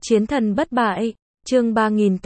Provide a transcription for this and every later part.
Chiến thần bất bại, chương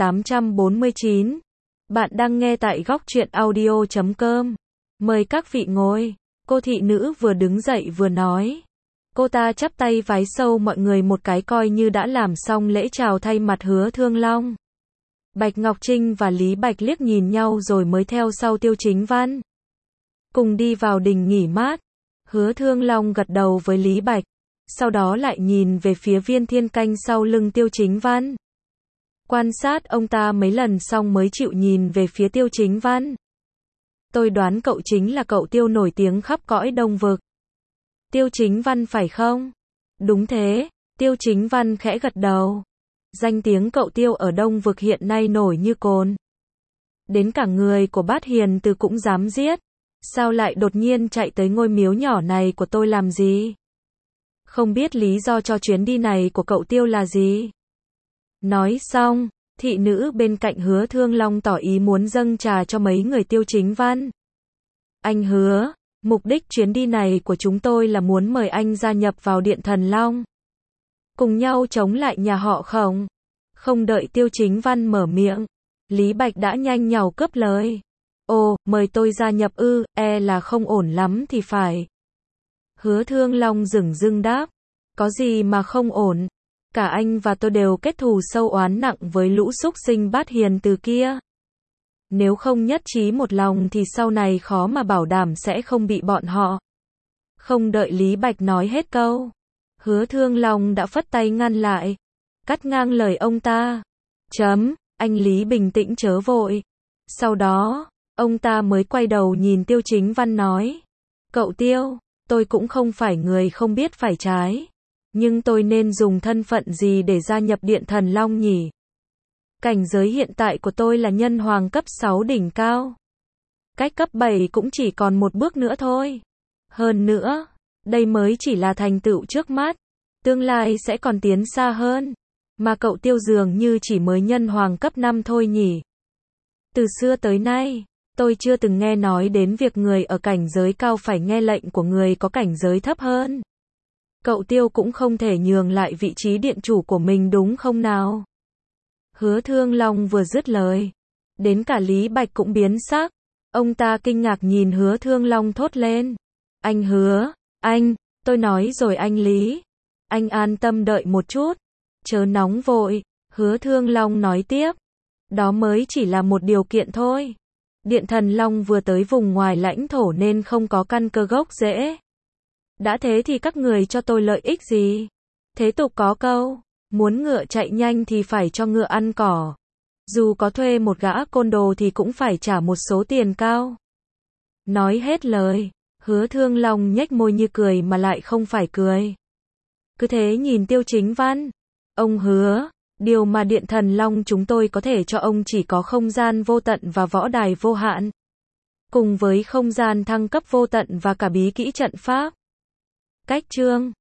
3849. Bạn đang nghe tại góc truyện audio.com. Mời các vị ngồi. Cô thị nữ vừa đứng dậy vừa nói. Cô ta chắp tay vái sâu mọi người một cái coi như đã làm xong lễ chào thay mặt Hứa Thương Long. Bạch Ngọc Trinh và Lý Bạch liếc nhìn nhau rồi mới theo sau Tiêu Chính Văn. Cùng đi vào đình nghỉ mát. Hứa Thương Long gật đầu với Lý Bạch. Sau đó lại nhìn về phía Viên Thiên Canh sau lưng Tiêu Chính Văn. Quan sát ông ta mấy lần xong mới chịu nhìn về phía Tiêu Chính Văn. Tôi đoán cậu chính là cậu Tiêu nổi tiếng khắp cõi Đông Vực. Tiêu Chính Văn phải không? Đúng thế, Tiêu Chính Văn khẽ gật đầu. Danh tiếng cậu Tiêu ở Đông Vực hiện nay nổi như cồn. Đến cả người của Bát Hiền Từ cũng dám giết. Sao lại đột nhiên chạy tới ngôi miếu nhỏ này của tôi làm gì? Không biết lý do cho chuyến đi này của cậu Tiêu là gì? Nói xong, thị nữ bên cạnh Hứa Thương Long tỏ ý muốn dâng trà cho mấy người Tiêu Chính Văn. Anh Hứa, mục đích chuyến đi này của chúng tôi là muốn mời anh gia nhập vào Điện Thần Long. Cùng nhau chống lại nhà họ Khổng. Không đợi Tiêu Chính Văn mở miệng, Lý Bạch đã nhanh nhảu cướp lời. Ồ, mời tôi gia nhập ư, là không ổn lắm thì phải. Hứa Thương Long dửng dưng đáp. Có gì mà không ổn? Cả anh và tôi đều kết thù sâu oán nặng với lũ súc sinh Bát Hiền Từ kia. Nếu không nhất trí một lòng thì sau này khó mà bảo đảm sẽ không bị bọn họ. Không đợi Lý Bạch nói hết câu, Hứa Thương Long đã phất tay ngăn lại, cắt ngang lời ông ta. Anh Lý bình tĩnh chớ vội. Sau đó, ông ta mới quay đầu nhìn Tiêu Chính Văn nói. Cậu Tiêu, tôi cũng không phải người không biết phải trái. Nhưng tôi nên dùng thân phận gì để gia nhập Điện Thần Long nhỉ? Cảnh giới hiện tại của tôi là nhân hoàng cấp 6 đỉnh cao. Cách cấp 7 cũng chỉ còn một bước nữa thôi. Hơn nữa, đây mới chỉ là thành tựu trước mắt. Tương lai sẽ còn tiến xa hơn. Mà cậu Tiêu dường như chỉ mới nhân hoàng cấp 5 thôi nhỉ? Từ xưa tới nay, tôi chưa từng nghe nói đến việc người ở cảnh giới cao phải nghe lệnh của người có cảnh giới thấp hơn. Cậu Tiêu cũng không thể nhường lại vị trí điện chủ của mình đúng không nào? Hứa Thương Long vừa dứt lời, đến cả Lý Bạch cũng biến sắc. Ông ta kinh ngạc nhìn Hứa Thương Long thốt lên. Anh Hứa, tôi nói rồi anh Lý. Anh an tâm đợi một chút. Chớ nóng vội, Hứa Thương Long nói tiếp. Đó mới chỉ là một điều kiện thôi. Điện Thần Long vừa tới vùng ngoài lãnh thổ nên không có căn cơ gốc rễ. Đã thế thì các người cho tôi lợi ích gì? Thế tục có câu, muốn ngựa chạy nhanh thì phải cho ngựa ăn cỏ. Dù có thuê một gã côn đồ thì cũng phải trả một số tiền cao. Nói hết lời, Hứa Thương Long nhếch môi như cười mà lại không phải cười. Cứ thế nhìn Tiêu Chính Văn. Ông Hứa, điều mà Điện Thần Long chúng tôi có thể cho ông chỉ có không gian vô tận và võ đài vô hạn. Cùng với không gian thăng cấp vô tận và cả bí kỹ trận pháp. Cách chương